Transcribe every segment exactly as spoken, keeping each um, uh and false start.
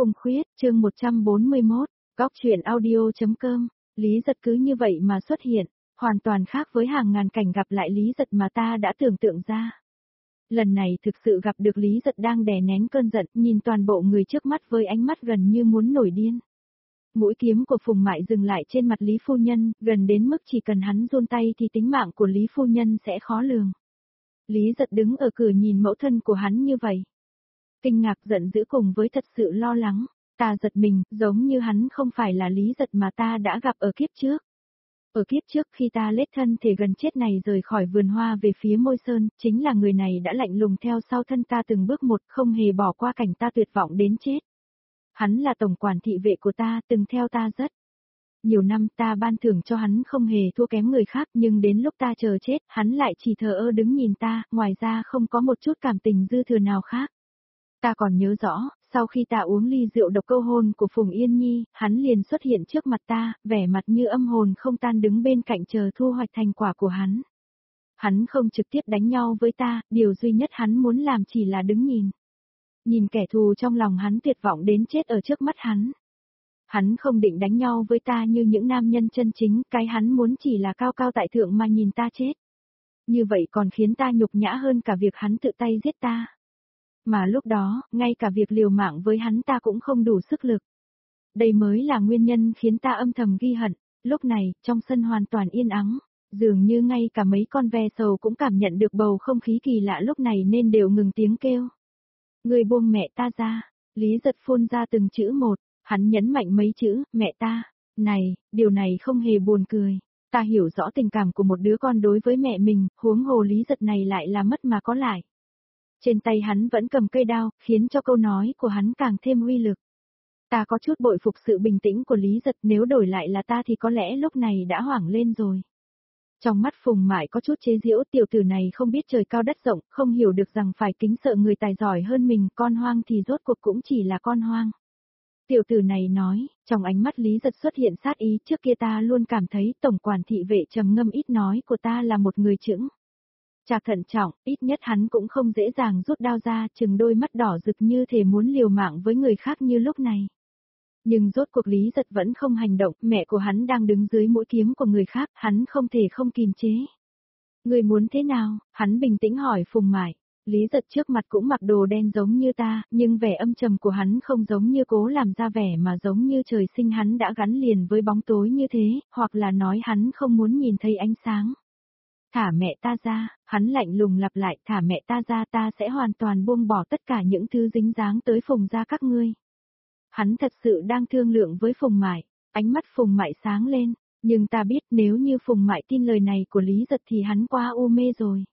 Cung Khuyết, chương một trăm bốn mươi mốt, góc truyện audio.com, Lý Giật cứ như vậy mà xuất hiện, hoàn toàn khác với hàng ngàn cảnh gặp lại Lý Giật mà ta đã tưởng tượng ra. Lần này thực sự gặp được Lý Giật đang đè nén cơn giận, nhìn toàn bộ người trước mắt với ánh mắt gần như muốn nổi điên. Mũi kiếm của Phùng Mại dừng lại trên mặt Lý Phu Nhân, gần đến mức chỉ cần hắn run tay thì tính mạng của Lý Phu Nhân sẽ khó lường. Lý Giật đứng ở cửa nhìn mẫu thân của hắn như vậy. Kinh ngạc giận dữ cùng với thật sự lo lắng, ta giật mình, giống như hắn không phải là Lý Giật mà ta đã gặp ở kiếp trước. Ở kiếp trước khi ta lết thân thể gần chết này rời khỏi vườn hoa về phía Môi Sơn, chính là người này đã lạnh lùng theo sau thân ta từng bước một, không hề bỏ qua cảnh ta tuyệt vọng đến chết. Hắn là tổng quản thị vệ của ta, từng theo ta rất nhiều năm, ta ban thưởng cho hắn không hề thua kém người khác, nhưng đến lúc ta chờ chết, hắn lại chỉ thờ ơ đứng nhìn ta, ngoài ra không có một chút cảm tình dư thừa nào khác. Ta còn nhớ rõ, sau khi ta uống ly rượu độc câu hôn của Phùng Yên Nhi, hắn liền xuất hiện trước mặt ta, vẻ mặt như âm hồn không tan đứng bên cạnh chờ thu hoạch thành quả của hắn. Hắn không trực tiếp đánh nhau với ta, điều duy nhất hắn muốn làm chỉ là đứng nhìn. Nhìn kẻ thù trong lòng hắn tuyệt vọng đến chết ở trước mắt hắn. Hắn không định đánh nhau với ta như những nam nhân chân chính, cái hắn muốn chỉ là cao cao tại thượng mà nhìn ta chết. Như vậy còn khiến ta nhục nhã hơn cả việc hắn tự tay giết ta. Mà lúc đó, ngay cả việc liều mạng với hắn ta cũng không đủ sức lực. Đây mới là nguyên nhân khiến ta âm thầm ghi hận. Lúc này, trong sân hoàn toàn yên ắng, dường như ngay cả mấy con ve sầu cũng cảm nhận được bầu không khí kỳ lạ lúc này nên đều ngừng tiếng kêu. Người buông mẹ ta ra, Lý Giật phun ra từng chữ một, hắn nhấn mạnh mấy chữ, mẹ ta. Này, điều này không hề buồn cười. Ta hiểu rõ tình cảm của một đứa con đối với mẹ mình, huống hồ Lý Giật này lại là mất mà có lại. Trên tay hắn vẫn cầm cây đao, khiến cho câu nói của hắn càng thêm uy lực. Ta có chút bội phục sự bình tĩnh của Lý Giật, nếu đổi lại là ta thì có lẽ lúc này đã hoảng lên rồi. Trong mắt Phùng Mại có chút chế giễu, tiểu tử này không biết trời cao đất rộng, không hiểu được rằng phải kính sợ người tài giỏi hơn mình, con hoang thì rốt cuộc cũng chỉ là con hoang. Tiểu tử này nói, trong ánh mắt Lý Giật xuất hiện sát ý, trước kia ta luôn cảm thấy tổng quản thị vệ trầm ngâm ít nói của ta là một người chững chạc thận trọng, ít nhất hắn cũng không dễ dàng rút đao ra, chừng đôi mắt đỏ rực như thể muốn liều mạng với người khác như lúc này. Nhưng rốt cuộc Lý Giật vẫn không hành động, mẹ của hắn đang đứng dưới mũi kiếm của người khác, hắn không thể không kìm chế. Người muốn thế nào? Hắn bình tĩnh hỏi Phùng Mại. Lý Giật trước mặt cũng mặc đồ đen giống như ta, nhưng vẻ âm trầm của hắn không giống như cố làm ra vẻ mà giống như trời sinh hắn đã gắn liền với bóng tối như thế, hoặc là nói hắn không muốn nhìn thấy ánh sáng. Thả mẹ ta ra, hắn lạnh lùng lặp lại, thả mẹ ta ra, ta sẽ hoàn toàn buông bỏ tất cả những thứ dính dáng tới Phùng gia các ngươi. Hắn thật sự đang thương lượng với Phùng Mại, ánh mắt Phùng Mại sáng lên, nhưng ta biết nếu như Phùng Mại tin lời này của Lý Giật thì hắn quá u mê rồi.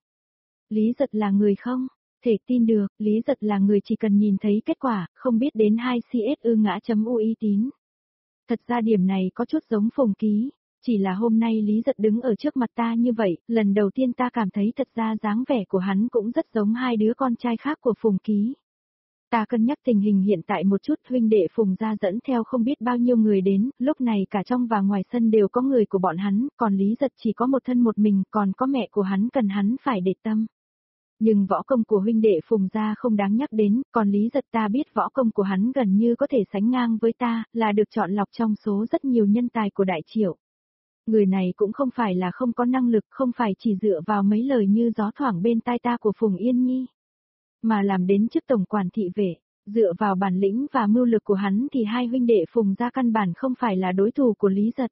Lý Giật là người không thể tin được, Lý Giật là người chỉ cần nhìn thấy kết quả, không biết đến hai cs ư ngã chấm u uy tín. Thật ra điểm này có chút giống Phùng Ký. Chỉ là hôm nay Lý Giật đứng ở trước mặt ta như vậy, lần đầu tiên ta cảm thấy thật ra dáng vẻ của hắn cũng rất giống hai đứa con trai khác của Phùng Ký. Ta cân nhắc tình hình hiện tại một chút, huynh đệ Phùng gia dẫn theo không biết bao nhiêu người đến, lúc này cả trong và ngoài sân đều có người của bọn hắn, còn Lý Giật chỉ có một thân một mình, còn có mẹ của hắn cần hắn phải để tâm. Nhưng võ công của huynh đệ Phùng gia không đáng nhắc đến, còn Lý Giật ta biết võ công của hắn gần như có thể sánh ngang với ta, là được chọn lọc trong số rất nhiều nhân tài của Đại Triệu. Người này cũng không phải là không có năng lực, không phải chỉ dựa vào mấy lời như gió thoảng bên tai ta của Phùng Yên Nhi. Mà làm đến chức tổng quản thị vệ, dựa vào bản lĩnh và mưu lực của hắn thì hai huynh đệ Phùng gia căn bản không phải là đối thủ của Lý Giật.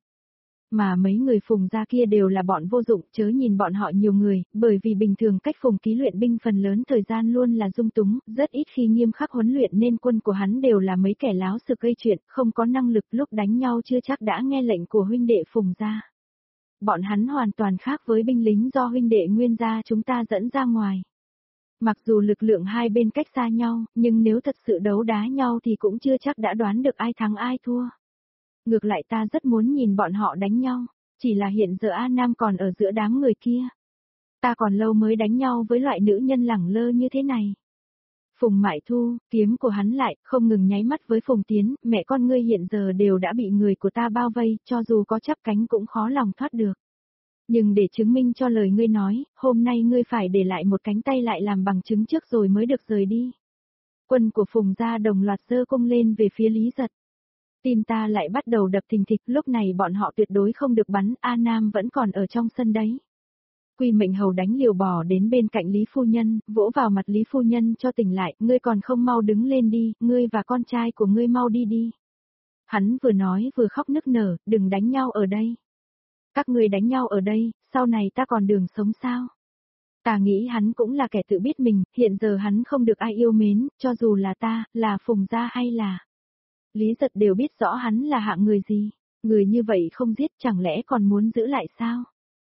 Mà mấy người Phùng gia kia đều là bọn vô dụng, chớ nhìn bọn họ nhiều người, bởi vì bình thường cách Phùng Ký luyện binh phần lớn thời gian luôn là dung túng, rất ít khi nghiêm khắc huấn luyện nên quân của hắn đều là mấy kẻ láo xược gây chuyện, không có năng lực, lúc đánh nhau chưa chắc đã nghe lệnh của huynh đệ Phùng gia. Bọn hắn hoàn toàn khác với binh lính do huynh đệ Nguyên gia chúng ta dẫn ra ngoài. Mặc dù lực lượng hai bên cách xa nhau, nhưng nếu thật sự đấu đá nhau thì cũng chưa chắc đã đoán được ai thắng ai thua. Ngược lại ta rất muốn nhìn bọn họ đánh nhau, chỉ là hiện giờ A Nam còn ở giữa đám người kia. Ta còn lâu mới đánh nhau với loại nữ nhân lẳng lơ như thế này. Phùng Mại thu, kiếm của hắn lại, không ngừng nháy mắt với Phùng Tiến, mẹ con ngươi hiện giờ đều đã bị người của ta bao vây, cho dù có chắp cánh cũng khó lòng thoát được. Nhưng để chứng minh cho lời ngươi nói, hôm nay ngươi phải để lại một cánh tay lại làm bằng chứng trước rồi mới được rời đi. Quân của Phùng gia đồng loạt giơ cung lên về phía Lý Giật. Tim ta lại bắt đầu đập thình thịch, lúc này bọn họ tuyệt đối không được bắn, A Nam vẫn còn ở trong sân đấy. Quy Mệnh Hầu đánh liều bò đến bên cạnh Lý Phu Nhân, vỗ vào mặt Lý Phu Nhân cho tỉnh lại, ngươi còn không mau đứng lên đi, ngươi và con trai của ngươi mau đi đi. Hắn vừa nói vừa khóc nức nở, đừng đánh nhau ở đây. Các ngươi đánh nhau ở đây, sau này ta còn đường sống sao? Ta nghĩ hắn cũng là kẻ tự biết mình, hiện giờ hắn không được ai yêu mến, cho dù là ta, là Phùng gia hay là Lý Giật đều biết rõ hắn là hạng người gì. Người như vậy không giết chẳng lẽ còn muốn giữ lại sao?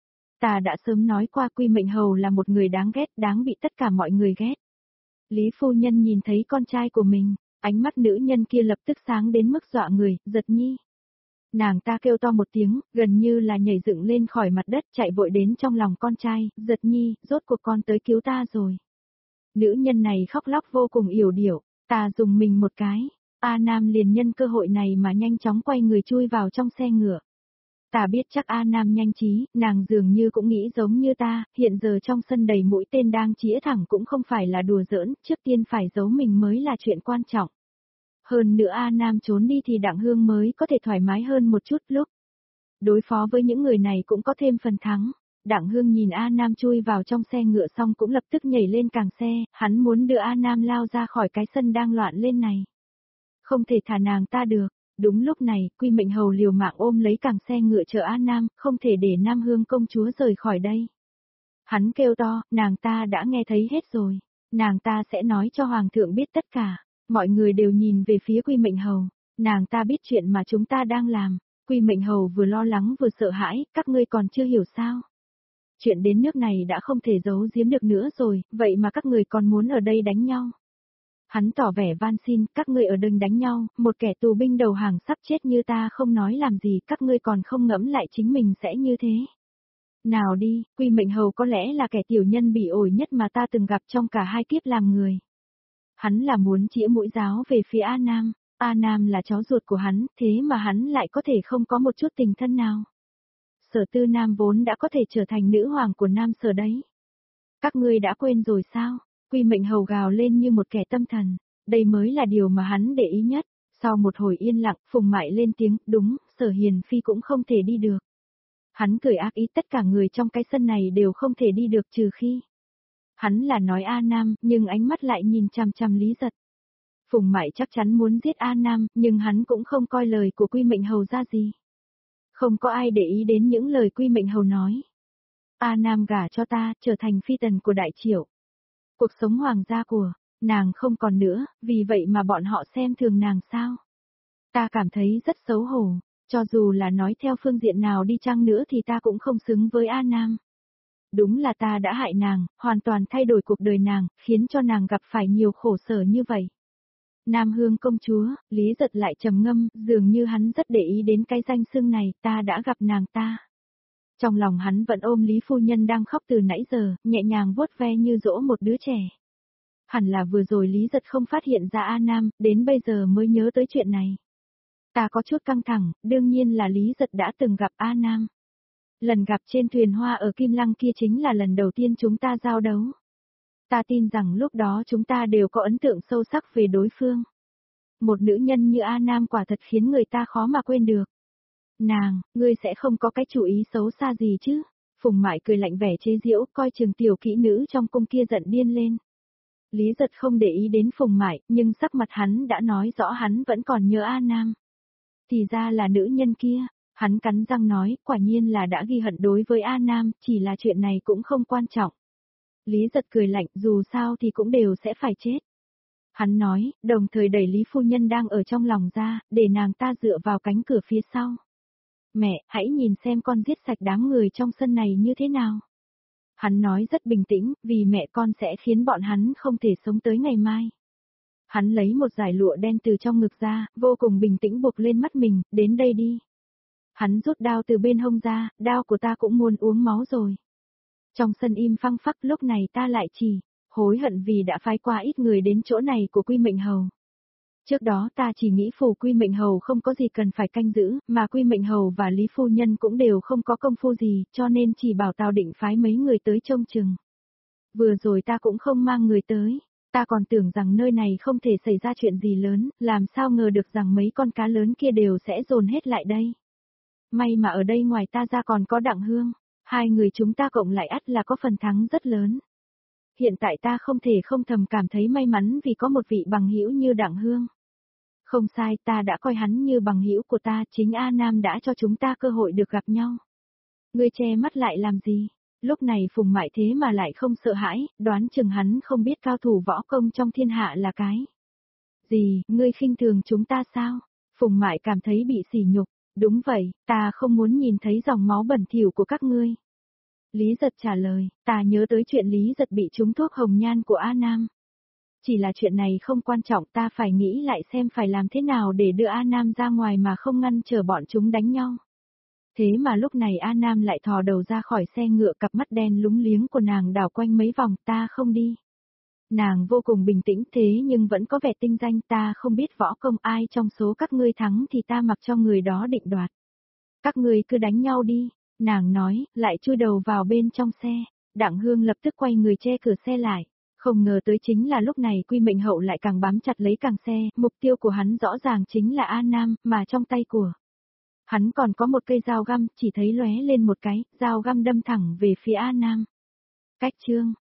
Ta đã sớm nói qua Quy Mệnh Hầu là một người đáng ghét, đáng bị tất cả mọi người ghét. Lý Phu Nhân nhìn thấy con trai của mình, ánh mắt nữ nhân kia lập tức sáng đến mức dọa người, Giật nhi. Nàng ta kêu to một tiếng, gần như là nhảy dựng lên khỏi mặt đất, chạy vội đến trong lòng con trai, Giật nhi, rốt cuộc con tới cứu ta rồi. Nữ nhân này khóc lóc vô cùng yểu điệu, ta dùng mình một cái, A Nam liền nhân cơ hội này mà nhanh chóng quay người chui vào trong xe ngựa. Ta biết chắc A Nam nhanh trí, nàng dường như cũng nghĩ giống như ta, hiện giờ trong sân đầy mũi tên đang chĩa thẳng cũng không phải là đùa giỡn, trước tiên phải giấu mình mới là chuyện quan trọng. Hơn nữa A Nam trốn đi thì Đặng Hương mới có thể thoải mái hơn một chút lúc. Đối phó với những người này cũng có thêm phần thắng. Đặng Hương nhìn A Nam chui vào trong xe ngựa xong cũng lập tức nhảy lên càng xe, hắn muốn đưa A Nam lao ra khỏi cái sân đang loạn lên này. Không thể thả nàng ta được. Đúng lúc này, Quy Mệnh Hầu liều mạng ôm lấy càng xe ngựa chở A Nam, không thể để Nam Hương công chúa rời khỏi đây. Hắn kêu to, nàng ta đã nghe thấy hết rồi. Nàng ta sẽ nói cho Hoàng thượng biết tất cả. Mọi người đều nhìn về phía Quy Mệnh Hầu. Nàng ta biết chuyện mà chúng ta đang làm. Quy Mệnh Hầu vừa lo lắng vừa sợ hãi, các ngươi còn chưa hiểu sao. Chuyện đến nước này đã không thể giấu giếm được nữa rồi, vậy mà các người còn muốn ở đây đánh nhau. Hắn tỏ vẻ van xin, các ngươi ở đừng đánh nhau, một kẻ tù binh đầu hàng sắp chết như ta không nói làm gì, các ngươi còn không ngẫm lại chính mình sẽ như thế. Nào đi, Quy Mệnh Hầu có lẽ là kẻ tiểu nhân bị ổi nhất mà ta từng gặp trong cả hai kiếp làm người. Hắn là muốn chĩa mũi giáo về phía A Nam, A Nam là cháu ruột của hắn, thế mà hắn lại có thể không có một chút tình thân nào. Sở Tư Nam vốn đã có thể trở thành nữ hoàng của Nam Sở đấy. Các ngươi đã quên rồi sao? Quy Mệnh Hầu gào lên như một kẻ tâm thần, đây mới là điều mà hắn để ý nhất. Sau một hồi yên lặng, Phùng Mại lên tiếng, đúng, Sở Hiền Phi cũng không thể đi được. Hắn cười ác ý, tất cả người trong cái sân này đều không thể đi được trừ khi. Hắn là nói A Nam, nhưng ánh mắt lại nhìn chằm chằm Lý Giật. Phùng Mại chắc chắn muốn giết A Nam, nhưng hắn cũng không coi lời của Quy Mệnh Hầu ra gì. Không có ai để ý đến những lời Quy Mệnh Hầu nói. A Nam gả cho ta, trở thành phi tần của Đại Triệu. Cuộc sống hoàng gia của nàng không còn nữa, vì vậy mà bọn họ xem thường nàng sao? Ta cảm thấy rất xấu hổ, cho dù là nói theo phương diện nào đi chăng nữa thì ta cũng không xứng với A Nam. Đúng là ta đã hại nàng, hoàn toàn thay đổi cuộc đời nàng, khiến cho nàng gặp phải nhiều khổ sở như vậy. Nam Hương công chúa, Lý Giật lại trầm ngâm, dường như hắn rất để ý đến cái danh xưng này, ta đã gặp nàng ta. Trong lòng hắn vẫn ôm Lý Phu Nhân đang khóc từ nãy giờ, nhẹ nhàng vuốt ve như dỗ một đứa trẻ. Hẳn là vừa rồi Lý Giật không phát hiện ra A Nam, đến bây giờ mới nhớ tới chuyện này. Ta có chút căng thẳng, đương nhiên là Lý Giật đã từng gặp A Nam. Lần gặp trên thuyền hoa ở Kim Lăng kia chính là lần đầu tiên chúng ta giao đấu. Ta tin rằng lúc đó chúng ta đều có ấn tượng sâu sắc về đối phương. Một nữ nhân như A Nam quả thật khiến người ta khó mà quên được. Nàng, ngươi sẽ không có cái chủ ý xấu xa gì chứ? Phùng Mại cười lạnh vẻ chế giễu, coi chừng tiểu kỹ nữ trong cung kia giận điên lên. Lý Giật không để ý đến Phùng Mại, nhưng sắc mặt hắn đã nói rõ hắn vẫn còn nhớ A Nam. Thì ra là nữ nhân kia, hắn cắn răng nói, quả nhiên là đã ghi hận đối với A Nam, chỉ là chuyện này cũng không quan trọng. Lý Giật cười lạnh, dù sao thì cũng đều sẽ phải chết. Hắn nói, đồng thời đẩy Lý Phu Nhân đang ở trong lòng ra, để nàng ta dựa vào cánh cửa phía sau. Mẹ, hãy nhìn xem con giết sạch đám người trong sân này như thế nào. Hắn nói rất bình tĩnh, vì mẹ con sẽ khiến bọn hắn không thể sống tới ngày mai. Hắn lấy một dải lụa đen từ trong ngực ra, vô cùng bình tĩnh buộc lên mắt mình, đến đây đi. Hắn rút đao từ bên hông ra, đao của ta cũng muốn uống máu rồi. Trong sân im phăng phắc, lúc này ta lại chỉ hối hận vì đã phái qua ít người đến chỗ này của Quy Mệnh Hầu. Trước đó ta chỉ nghĩ phủ Quy Mệnh Hầu không có gì cần phải canh giữ, mà Quy Mệnh Hầu và Lý Phu Nhân cũng đều không có công phu gì, cho nên chỉ bảo Tào Định phái mấy người tới trông chừng. Vừa rồi ta cũng không mang người tới, Ta còn tưởng rằng nơi này không thể xảy ra chuyện gì lớn, làm sao ngờ được rằng mấy con cá lớn kia đều sẽ dồn hết lại đây. May mà ở đây ngoài ta ra còn có Đặng Hương, hai người chúng ta cộng lại ắt là có phần thắng rất lớn. Hiện tại ta không thể không thầm cảm thấy may mắn vì có một vị bằng hữu như Đặng Hương. Không sai, ta đã coi hắn như bằng hữu của ta, chính A Nam đã cho chúng ta cơ hội được gặp nhau. Ngươi che mắt lại làm gì? Lúc này Phùng Mại thế mà lại không sợ hãi, đoán chừng hắn không biết cao thủ võ công trong thiên hạ là cái gì, ngươi khinh thường chúng ta sao? Phùng Mại cảm thấy bị sỉ nhục, đúng vậy, ta không muốn nhìn thấy dòng máu bẩn thỉu của các ngươi. Lý Giật trả lời, ta nhớ tới chuyện Lý Giật bị trúng thuốc hồng nhan của A Nam. Chỉ là chuyện này không quan trọng, ta phải nghĩ lại xem phải làm thế nào để đưa A Nam ra ngoài mà không ngăn trở bọn chúng đánh nhau. Thế mà lúc này A Nam lại thò đầu ra khỏi xe ngựa, cặp mắt đen lúng liếng của nàng đảo quanh mấy vòng, ta không đi. Nàng vô cùng bình tĩnh thế nhưng vẫn có vẻ tinh danh, ta không biết võ công, ai trong số các ngươi thắng thì ta mặc cho người đó định đoạt. Các ngươi cứ đánh nhau đi, nàng nói, lại chui đầu vào bên trong xe. Đặng Hương lập tức quay người che cửa xe lại. Không ngờ tới chính là lúc này Quy Mệnh Hậu lại càng bám chặt lấy càng xe, mục tiêu của hắn rõ ràng chính là A Nam, mà trong tay của hắn còn có một cây dao găm, chỉ thấy lóe lên một cái, dao găm đâm thẳng về phía A Nam. Cách chương